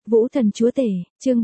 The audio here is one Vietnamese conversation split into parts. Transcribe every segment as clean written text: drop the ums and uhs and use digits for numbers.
Vũ Thần Chúa Tể, chương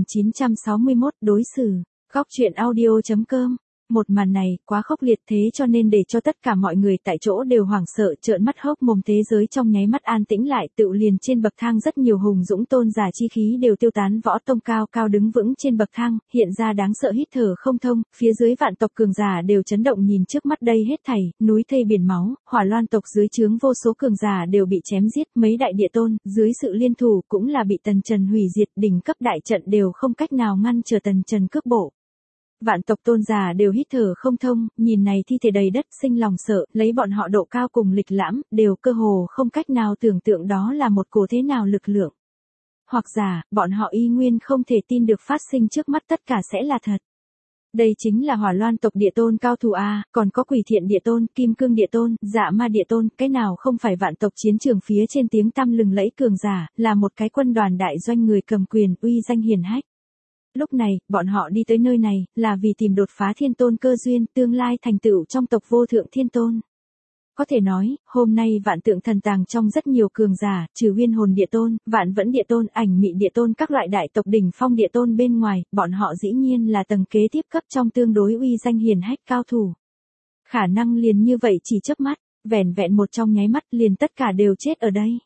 3961, đối xử. Góc truyện audio.com. Một màn này quá khốc liệt, thế cho nên để cho tất cả mọi người tại chỗ đều hoảng sợ trợn mắt hốc mồm, thế giới trong nháy mắt an tĩnh lại. Tựu liền trên bậc thang rất nhiều hùng dũng tôn giả chi khí đều tiêu tán, võ tông cao cao đứng vững trên bậc thang, hiện ra đáng sợ hít thở không thông. Phía dưới vạn tộc cường giả đều chấn động nhìn trước mắt đây hết thảy, núi thây biển máu. Hỏa Loan tộc dưới trướng vô số cường giả đều bị chém giết, mấy đại địa tôn dưới sự liên thủ cũng là bị Tần Trần hủy diệt, đỉnh cấp đại trận đều không cách nào ngăn trở Tần Trần cước bộ. Vạn tộc tôn giả đều hít thở không thông, nhìn này thi thể đầy đất sinh lòng sợ, lấy bọn họ độ cao cùng lịch lãm, đều cơ hồ không cách nào tưởng tượng đó là một cổ thế nào lực lượng. Hoặc giả, bọn họ y nguyên không thể tin được phát sinh trước mắt tất cả sẽ là thật. Đây chính là Hỏa Loan tộc địa tôn cao thủ A, còn có Quỷ Thiện địa tôn, Kim Cương địa tôn, Dạ Ma địa tôn, cái nào không phải vạn tộc chiến trường phía trên tiếng tăm lừng lẫy cường giả, là một cái quân đoàn đại doanh người cầm quyền uy danh hiển hách. Lúc này, bọn họ đi tới nơi này, là vì tìm đột phá thiên tôn cơ duyên, tương lai thành tựu trong tộc vô thượng thiên tôn. Có thể nói, hôm nay vạn tượng thần tàng trong rất nhiều cường giả, trừ Huyên Hồn địa tôn, Vạn Vẫn địa tôn, Ảnh Mị địa tôn các loại đại tộc đỉnh phong địa tôn bên ngoài, bọn họ dĩ nhiên là tầng kế tiếp cấp trong tương đối uy danh hiển hách cao thủ. Khả năng liền như vậy chỉ chớp mắt, vẻn vẹn một trong nháy mắt liền tất cả đều chết ở đây.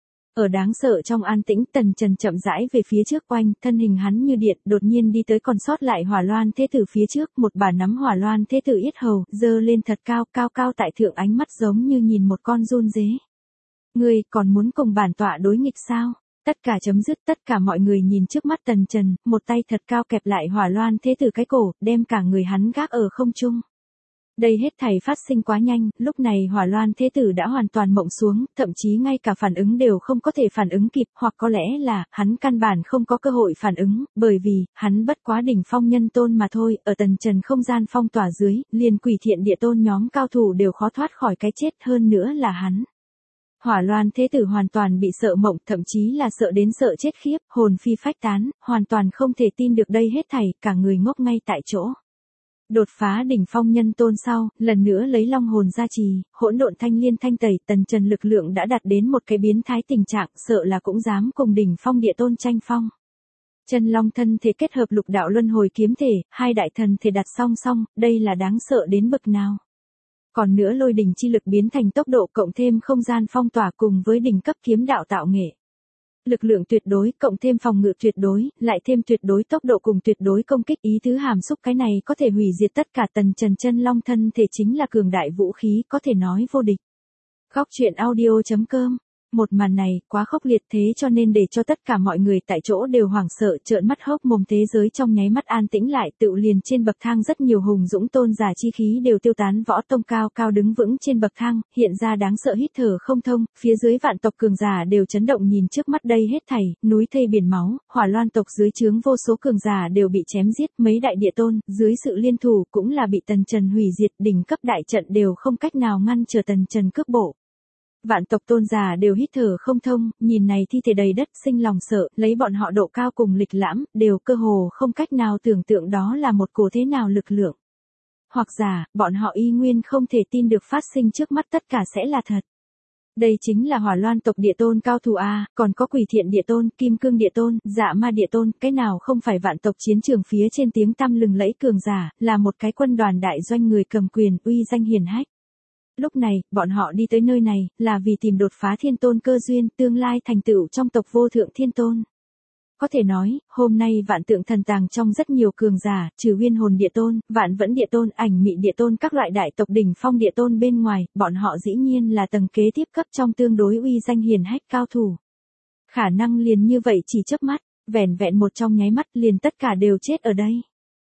Ở đáng sợ trong an tĩnh, Tần Trần chậm rãi về phía trước quanh, thân hình hắn như điện, đột nhiên đi tới còn sót lại Hỏa Loan thế tử phía trước, một bà nắm Hỏa Loan thế tử yết hầu, giơ lên thật cao, cao cao tại thượng, ánh mắt giống như nhìn một con giun dế. Ngươi còn muốn cùng bản tọa đối nghịch sao? Tất cả chấm dứt, tất cả mọi người nhìn trước mắt Tần Trần, một tay thật cao kẹp lại Hỏa Loan thế tử cái cổ, đem cả người hắn gác ở không trung. Đây hết thảy phát sinh quá nhanh, lúc này Hỏa Loan thế tử đã hoàn toàn mộng xuống, thậm chí ngay cả phản ứng đều không có thể phản ứng kịp, hoặc có lẽ là, hắn căn bản không có cơ hội phản ứng, bởi vì, hắn bất quá đỉnh phong nhân tôn mà thôi, ở Tần Trần không gian phong tỏa dưới, liền Quỷ Thiện địa tôn nhóm cao thủ đều khó thoát khỏi cái chết, hơn nữa là hắn. Hỏa Loan thế tử hoàn toàn bị sợ mộng, thậm chí là sợ đến sợ chết khiếp, hồn phi phách tán, hoàn toàn không thể tin được đây hết thảy, cả người ngốc ngay tại chỗ. Đột phá đỉnh phong nhân tôn sau, lần nữa lấy long hồn gia trì, hỗn độn thanh liên thanh tẩy, Tần Trần lực lượng đã đạt đến một cái biến thái tình trạng, sợ là cũng dám cùng đỉnh phong địa tôn tranh phong. Chân long thân thể kết hợp lục đạo luân hồi kiếm thể, hai đại thần thể đặt song song, đây là đáng sợ đến bậc nào. Còn nữa lôi đỉnh chi lực biến thành tốc độ cộng thêm không gian phong tỏa cùng với đỉnh cấp kiếm đạo tạo nghệ. Lực lượng tuyệt đối, cộng thêm phòng ngự tuyệt đối, lại thêm tuyệt đối tốc độ cùng tuyệt đối công kích, ý tứ hàm xúc cái này có thể hủy diệt tất cả. Tần Trần chân long thân thể chính là cường đại vũ khí, có thể nói vô địch. Góc truyện audio.com. Một màn này quá khốc liệt, thế cho nên để cho tất cả mọi người tại chỗ đều hoảng sợ trợn mắt hốc mồm, thế giới trong nháy mắt an tĩnh lại. Tựu liền trên bậc thang rất nhiều hùng dũng tôn giả chi khí đều tiêu tán, võ tông cao cao đứng vững trên bậc thang, hiện ra đáng sợ hít thở không thông. Phía dưới vạn tộc cường giả đều chấn động nhìn trước mắt đây hết thảy, núi thây biển máu. Hỏa Loan tộc dưới trướng vô số cường giả đều bị chém giết, mấy đại địa tôn dưới sự liên thủ cũng là bị Tần Trần hủy diệt, đỉnh cấp đại trận đều không cách nào ngăn trở Tần Trần cước bộ. Vạn tộc tôn giả đều hít thở không thông, nhìn này thi thể đầy đất sinh lòng sợ, lấy bọn họ độ cao cùng lịch lãm, đều cơ hồ không cách nào tưởng tượng đó là một cổ thế nào lực lượng. Hoặc giả, bọn họ y nguyên không thể tin được phát sinh trước mắt tất cả sẽ là thật. Đây chính là Hỏa Loan tộc địa tôn cao thủ A, còn có Quỷ Thiện địa tôn, Kim Cương địa tôn, Dạ Ma địa tôn, cái nào không phải vạn tộc chiến trường phía trên tiếng tăm lừng lẫy cường giả, là một cái quân đoàn đại doanh người cầm quyền uy danh hiển hách. Lúc này, bọn họ đi tới nơi này, là vì tìm đột phá thiên tôn cơ duyên, tương lai thành tựu trong tộc vô thượng thiên tôn. Có thể nói, hôm nay vạn tượng thần tàng trong rất nhiều cường giả, trừ Huyên Hồn địa tôn, Vạn Vẫn địa tôn, Ảnh Mị địa tôn các loại đại tộc đỉnh phong địa tôn bên ngoài, bọn họ dĩ nhiên là tầng kế tiếp cấp trong tương đối uy danh hiển hách cao thủ. Khả năng liền như vậy chỉ chớp mắt, vẻn vẹn một trong nháy mắt liền tất cả đều chết ở đây.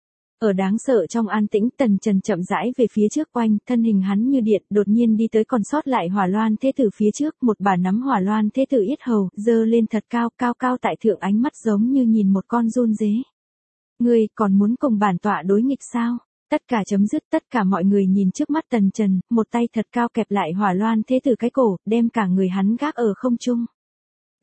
Ở đáng sợ trong an tĩnh, Tần Trần chậm rãi về phía trước quanh, thân hình hắn như điện, đột nhiên đi tới còn sót lại Hỏa Loan thế tử phía trước, một bà nắm Hỏa Loan thế tử yết hầu, giơ lên thật cao, cao cao tại thượng, ánh mắt giống như nhìn một con giun dế. Ngươi còn muốn cùng bản tọa đối nghịch sao? Tất cả chấm dứt, tất cả mọi người nhìn trước mắt Tần Trần, một tay thật cao kẹp lại Hỏa Loan thế tử cái cổ, đem cả người hắn gác ở không trung.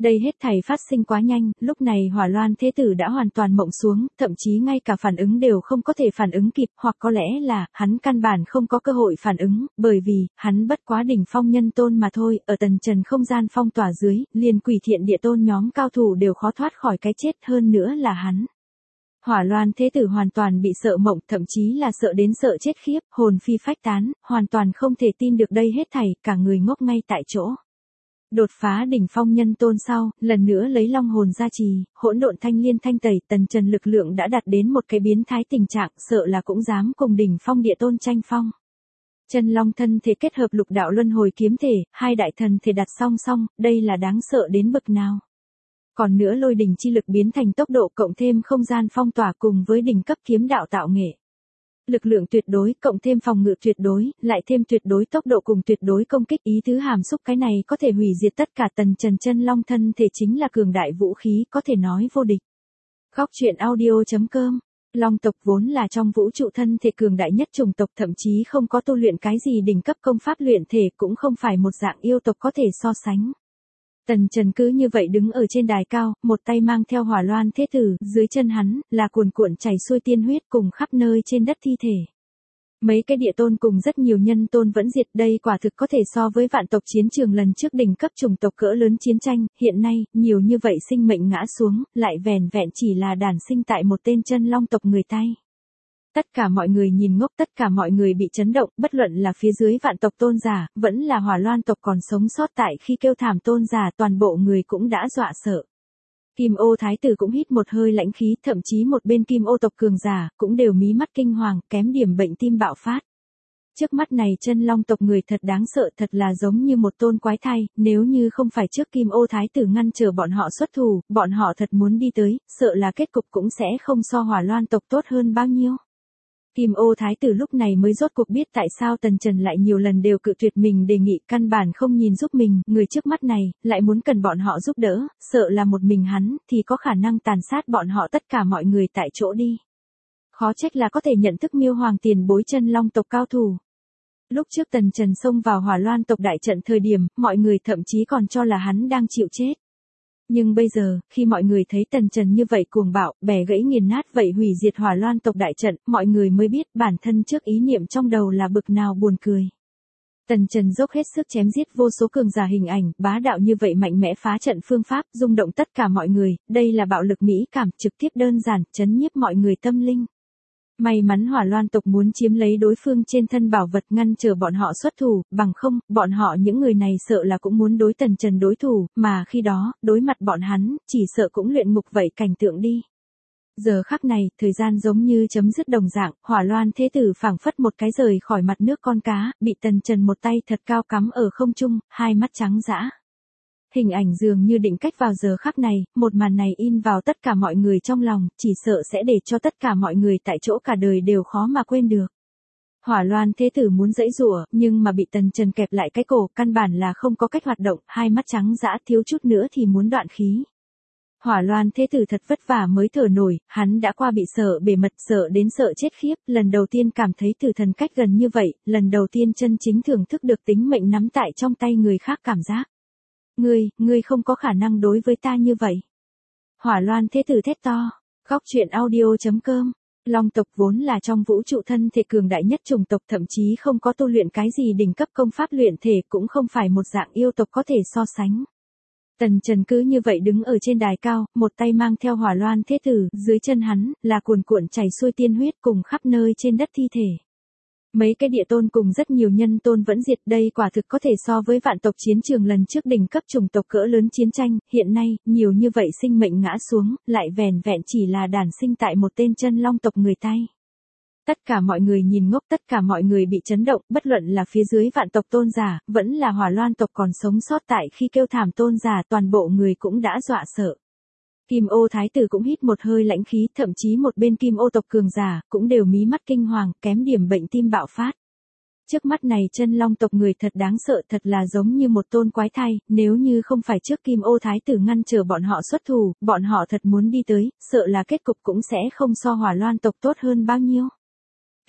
Đây hết thảy phát sinh quá nhanh, lúc này Hỏa Loan Thế Tử đã hoàn toàn mộng xuống, thậm chí ngay cả phản ứng đều không có thể phản ứng kịp, hoặc có lẽ là, hắn căn bản không có cơ hội phản ứng, bởi vì, hắn bất quá đỉnh phong nhân tôn mà thôi, ở tần trần không gian phong tỏa dưới, liền Quỷ Thiện Địa Tôn nhóm cao thủ đều khó thoát khỏi cái chết, hơn nữa là hắn. Hỏa Loan Thế Tử hoàn toàn bị sợ mộng, thậm chí là sợ đến sợ chết khiếp, hồn phi phách tán, hoàn toàn không thể tin được đây hết thảy, cả người ngốc ngay tại chỗ. Đột phá đỉnh phong nhân tôn sau, lần nữa lấy long hồn gia trì, hỗn độn thanh liên thanh tẩy, tần trần lực lượng đã đạt đến một cái biến thái tình trạng, sợ là cũng dám cùng đỉnh phong địa tôn tranh phong. Chân long thân thể kết hợp lục đạo luân hồi kiếm thể, hai đại thần thể đặt song song, đây là đáng sợ đến bậc nào. Còn nữa lôi đỉnh chi lực biến thành tốc độ cộng thêm không gian phong tỏa cùng với đỉnh cấp kiếm đạo tạo nghệ. Lực lượng tuyệt đối, cộng thêm phòng ngự tuyệt đối, lại thêm tuyệt đối tốc độ cùng tuyệt đối công kích, ý tứ hàm xúc cái này có thể hủy diệt tất cả. Tần trần chân long thân thể chính là cường đại vũ khí, có thể nói vô địch. Góc truyện audio.com. Long tộc vốn là trong vũ trụ thân thể cường đại nhất chủng tộc, thậm chí không có tu luyện cái gì đỉnh cấp công pháp luyện thể, cũng không phải một dạng yêu tộc có thể so sánh. Tần Trần cứ như vậy đứng ở trên đài cao, một tay mang theo Hỏa Loan Thế Tử, dưới chân hắn, là cuồn cuộn chảy xuôi tiên huyết cùng khắp nơi trên đất thi thể. Mấy cái địa tôn cùng rất nhiều nhân tôn vẫn diệt, đây quả thực có thể so với vạn tộc chiến trường lần trước đỉnh cấp chủng tộc cỡ lớn chiến tranh, hiện nay, nhiều như vậy sinh mệnh ngã xuống, lại vẻn vẹn chỉ là đản sinh tại một tên chân long tộc người Tây. Tất cả mọi người nhìn ngốc, tất cả mọi người bị chấn động, bất luận là phía dưới vạn tộc tôn giả, vẫn là Hỏa Loan tộc còn sống sót tại khi kêu thảm tôn giả, toàn bộ người cũng đã dọa sợ. Kim Ô Thái Tử cũng hít một hơi lãnh khí, thậm chí một bên Kim Ô tộc cường giả, cũng đều mí mắt kinh hoàng, kém điểm bệnh tim bạo phát. Trước mắt này chân long tộc người thật đáng sợ, thật là giống như một tôn quái thai, nếu như không phải trước Kim Ô Thái Tử ngăn trở bọn họ xuất thủ, bọn họ thật muốn đi tới, sợ là kết cục cũng sẽ không so Hỏa Loan tộc tốt hơn bao nhiêu. Kim Ô Thái Tử lúc này mới rốt cuộc biết tại sao Tần Trần lại nhiều lần đều cự tuyệt mình đề nghị, căn bản không nhìn giúp mình, người trước mắt này, lại muốn cần bọn họ giúp đỡ, sợ là một mình hắn, thì có khả năng tàn sát bọn họ tất cả mọi người tại chỗ đi. Khó trách là có thể nhận thức Miêu Hoàng tiền bối chân long tộc cao thủ. Lúc trước Tần Trần xông vào Hỏa Loan tộc đại trận thời điểm, mọi người thậm chí còn cho là hắn đang chịu chết. Nhưng bây giờ, khi mọi người thấy Tần Trần như vậy cuồng bạo, bẻ gãy nghiền nát vậy hủy diệt Hỏa Loan tộc đại trận, mọi người mới biết bản thân trước ý niệm trong đầu là bực nào buồn cười. Tần Trần dốc hết sức chém giết vô số cường giả hình ảnh, bá đạo như vậy mạnh mẽ phá trận phương pháp, rung động tất cả mọi người, đây là bạo lực mỹ cảm, trực tiếp đơn giản, chấn nhiếp mọi người tâm linh. May mắn Hỏa Loan tộc muốn chiếm lấy đối phương trên thân bảo vật, ngăn chờ bọn họ xuất thủ, bằng không, bọn họ những người này sợ là cũng muốn đối Tần Trần đối thủ, mà khi đó, đối mặt bọn hắn, chỉ sợ cũng luyện ngục vậy cảnh tượng đi. Giờ khắc này, thời gian giống như chấm dứt đồng dạng, Hỏa Loan Thế Tử phảng phất một cái rời khỏi mặt nước con cá, bị Tần Trần một tay thật cao cắm ở không trung, hai mắt trắng dã. Hình ảnh dường như định cách vào giờ khắc này, một màn này in vào tất cả mọi người trong lòng, chỉ sợ sẽ để cho tất cả mọi người tại chỗ cả đời đều khó mà quên được. Hỏa Loan Thế Tử muốn giãy giụa, nhưng mà bị Tần Trần kẹp lại cái cổ, căn bản là không có cách hoạt động, hai mắt trắng dã, thiếu chút nữa thì muốn đoạn khí. Hỏa Loan Thế Tử thật vất vả mới thở nổi, hắn đã qua bị sợ bề mật, sợ đến sợ chết khiếp, lần đầu tiên cảm thấy tử thần cách gần như vậy, lần đầu tiên chân chính thưởng thức được tính mệnh nắm tại trong tay người khác cảm giác. Ngươi không có khả năng đối với ta như vậy. Hỏa Loan Thế Tử thét to. Góc truyện audio.com. Long tộc vốn là trong vũ trụ thân thể cường đại nhất chủng tộc, thậm chí không có tu luyện cái gì đỉnh cấp công pháp luyện thể, cũng không phải một dạng yêu tộc có thể so sánh. Tần Trần cứ như vậy đứng ở trên đài cao, một tay mang theo Hỏa Loan Thế Tử, dưới chân hắn, là cuồn cuộn chảy xuôi tiên huyết cùng khắp nơi trên đất thi thể. Mấy cái địa tôn cùng rất nhiều nhân tôn vẫn diệt, đây quả thực có thể so với vạn tộc chiến trường lần trước đỉnh cấp chủng tộc cỡ lớn chiến tranh, hiện nay, nhiều như vậy sinh mệnh ngã xuống, lại vẻn vẹn chỉ là đản sinh tại một tên chân long tộc người Tây. Tất cả mọi người nhìn ngốc, tất cả mọi người bị chấn động, bất luận là phía dưới vạn tộc tôn giả, vẫn là Hỏa Loan tộc còn sống sót tại khi kêu thảm tôn giả, toàn bộ người cũng đã dọa sợ. Kim Ô Thái Tử cũng hít một hơi lãnh khí, thậm chí một bên Kim Ô tộc cường giả, cũng đều mí mắt kinh hoàng, kém điểm bệnh tim bạo phát. Trước mắt này chân long tộc người thật đáng sợ, thật là giống như một tôn quái thai, nếu như không phải trước Kim Ô Thái Tử ngăn trở bọn họ xuất thủ, bọn họ thật muốn đi tới, sợ là kết cục cũng sẽ không so Hỏa Loan tộc tốt hơn bao nhiêu.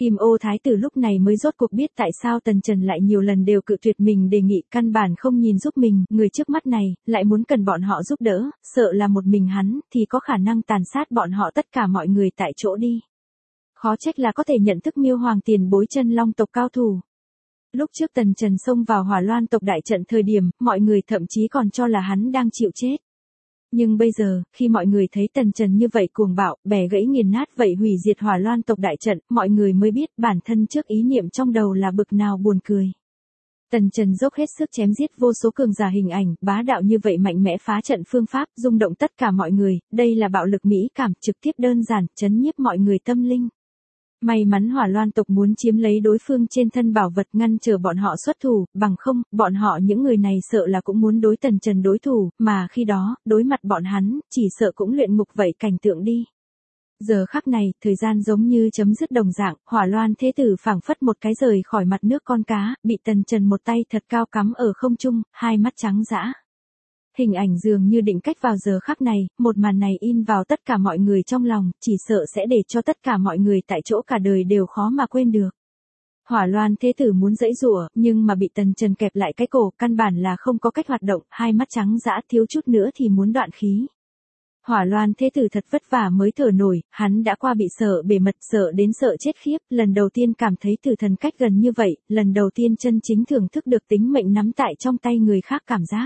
Kim Ô Thái tử lúc này mới rốt cuộc biết tại sao Tần Trần lại nhiều lần đều cự tuyệt mình đề nghị, căn bản không nhìn giúp mình, người trước mắt này, lại muốn cần bọn họ giúp đỡ, sợ là một mình hắn, thì có khả năng tàn sát bọn họ tất cả mọi người tại chỗ đi. Khó trách là có thể nhận thức Miêu Hoàng tiền bối chân long tộc cao thủ. Lúc trước Tần Trần xông vào Hỏa Loan tộc đại trận thời điểm, mọi người thậm chí còn cho là hắn đang chịu chết. Nhưng bây giờ, khi mọi người thấy Tần Trần như vậy cuồng bạo, bẻ gãy nghiền nát vậy hủy diệt Hỏa Loan tộc đại trận, mọi người mới biết bản thân trước ý niệm trong đầu là bực nào buồn cười. Tần Trần dốc hết sức chém giết vô số cường giả hình ảnh, bá đạo như vậy mạnh mẽ phá trận phương pháp, rung động tất cả mọi người, đây là bạo lực mỹ cảm, trực tiếp đơn giản, chấn nhiếp mọi người tâm linh. May mắn Hỏa Loan tộc muốn chiếm lấy đối phương trên thân bảo vật ngăn trở bọn họ xuất thủ, bằng không, bọn họ những người này sợ là cũng muốn đối Tần Trần đối thủ, mà khi đó, đối mặt bọn hắn, chỉ sợ cũng luyện ngục vậy cảnh tượng đi. Giờ khắc này, thời gian giống như chấm dứt đồng dạng, Hỏa Loan thế tử phảng phất một cái rời khỏi mặt nước con cá, bị Tần Trần một tay thật cao cắm ở không trung, hai mắt trắng dã. Hình ảnh dường như định cách vào giờ khắc này, một màn này in vào tất cả mọi người trong lòng, chỉ sợ sẽ để cho tất cả mọi người tại chỗ cả đời đều khó mà quên được. Hỏa Loan thế tử muốn giãy giụa, nhưng mà bị Tần Trần kẹp lại cái cổ, căn bản là không có cách hoạt động, hai mắt trắng dã thiếu chút nữa thì muốn đoạn khí. Hỏa Loan thế tử thật vất vả mới thở nổi, hắn đã qua bị sợ bề mật, sợ đến sợ chết khiếp, lần đầu tiên cảm thấy tử thần cách gần như vậy, lần đầu tiên chân chính thưởng thức được tính mệnh nắm tại trong tay người khác cảm giác.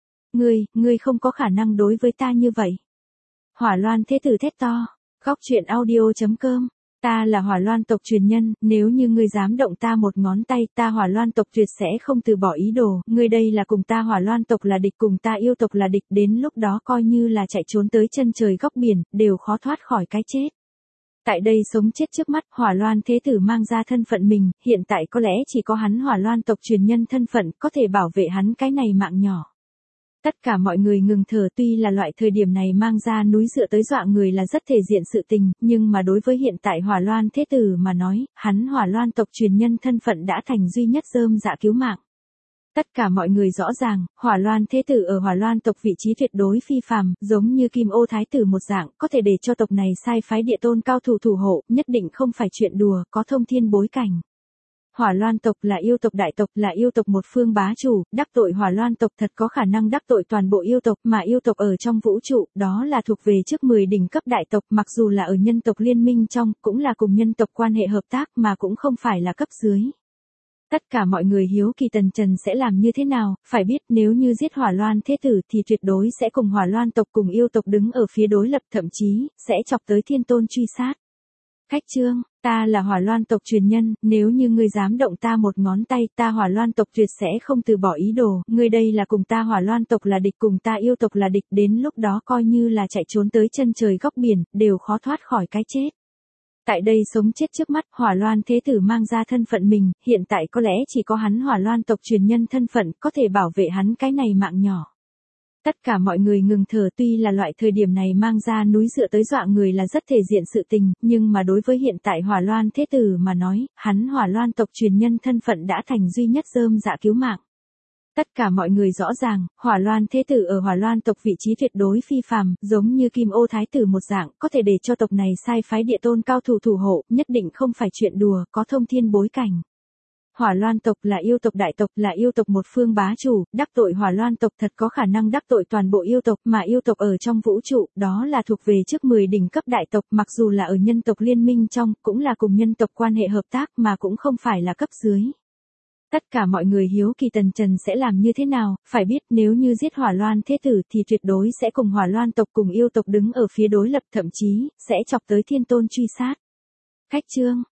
Ngươi không có khả năng đối với ta như vậy. Hỏa Loan thế tử thét to. Góc truyện audio.com. Ta là Hỏa Loan tộc truyền nhân, nếu như ngươi dám động ta một ngón tay, ta Hỏa Loan tộc tuyệt sẽ không từ bỏ ý đồ, ngươi đây là cùng ta Hỏa Loan tộc là địch, cùng ta yêu tộc là địch, đến lúc đó coi như là chạy trốn tới chân trời góc biển, đều khó thoát khỏi cái chết. Tại đây sống chết trước mắt, Hỏa Loan thế tử mang ra thân phận mình, hiện tại có lẽ chỉ có hắn Hỏa Loan tộc truyền nhân thân phận, có thể bảo vệ hắn cái này mạng nhỏ. Tất cả mọi người ngừng thở, tuy là loại thời điểm này mang ra núi dựa tới dọa người là rất thể diện sự tình, nhưng mà đối với hiện tại Hỏa Loan thế tử mà nói, hắn Hỏa Loan tộc truyền nhân thân phận đã thành duy nhất rơm dạ cứu mạng. Tất cả mọi người rõ ràng, Hỏa Loan thế tử ở Hỏa Loan tộc vị trí tuyệt đối phi phàm, giống như Kim Ô Thái tử một dạng, có thể để cho tộc này sai phái địa tôn cao thủ thủ hộ, nhất định không phải chuyện đùa, có thông thiên bối cảnh. Hỏa Loan tộc là yêu tộc đại tộc, là yêu tộc một phương bá chủ, đắc tội Hỏa Loan tộc thật có khả năng đắc tội toàn bộ yêu tộc, mà yêu tộc ở trong vũ trụ, đó là thuộc về trước 10 đỉnh cấp đại tộc, mặc dù là ở nhân tộc liên minh trong, cũng là cùng nhân tộc quan hệ hợp tác mà cũng không phải là cấp dưới. Tất cả mọi người hiếu kỳ Tần Trần sẽ làm như thế nào, phải biết nếu như giết Hỏa Loan thế tử thì tuyệt đối sẽ cùng Hỏa Loan tộc cùng yêu tộc đứng ở phía đối lập, thậm chí, sẽ chọc tới thiên tôn truy sát. Khách chương, ta là Hỏa Loan tộc truyền nhân, nếu như ngươi dám động ta một ngón tay, ta Hỏa Loan tộc tuyệt sẽ không từ bỏ ý đồ, ngươi đây là cùng ta Hỏa Loan tộc là địch, cùng ta yêu tộc là địch, đến lúc đó coi như là chạy trốn tới chân trời góc biển, đều khó thoát khỏi cái chết. Tại đây sống chết trước mắt, Hỏa Loan thế tử mang ra thân phận mình, hiện tại có lẽ chỉ có hắn Hỏa Loan tộc truyền nhân thân phận, có thể bảo vệ hắn cái này mạng nhỏ. Tất cả mọi người ngừng thở, tuy là loại thời điểm này mang ra núi dựa tới dọa người là rất thể diện sự tình, nhưng mà đối với hiện tại Hỏa Loan thế tử mà nói, hắn Hỏa Loan tộc truyền nhân thân phận đã thành duy nhất rơm dạ cứu mạng. Tất cả mọi người rõ ràng, Hỏa Loan thế tử ở Hỏa Loan tộc vị trí tuyệt đối phi phàm, giống như Kim Ô Thái tử một dạng, có thể để cho tộc này sai phái địa tôn cao thủ thủ hộ, nhất định không phải chuyện đùa, có thông thiên bối cảnh. Hỏa Loan tộc là yêu tộc đại tộc, là yêu tộc một phương bá chủ, đắc tội Hỏa Loan tộc thật có khả năng đắc tội toàn bộ yêu tộc, mà yêu tộc ở trong vũ trụ, đó là thuộc về trước 10 đỉnh cấp đại tộc, mặc dù là ở nhân tộc liên minh trong, cũng là cùng nhân tộc quan hệ hợp tác mà cũng không phải là cấp dưới. Tất cả mọi người hiếu kỳ Tần Trần sẽ làm như thế nào, phải biết nếu như giết Hỏa Loan thế tử thì tuyệt đối sẽ cùng Hỏa Loan tộc cùng yêu tộc đứng ở phía đối lập, thậm chí, sẽ chọc tới thiên tôn truy sát. Khách chương,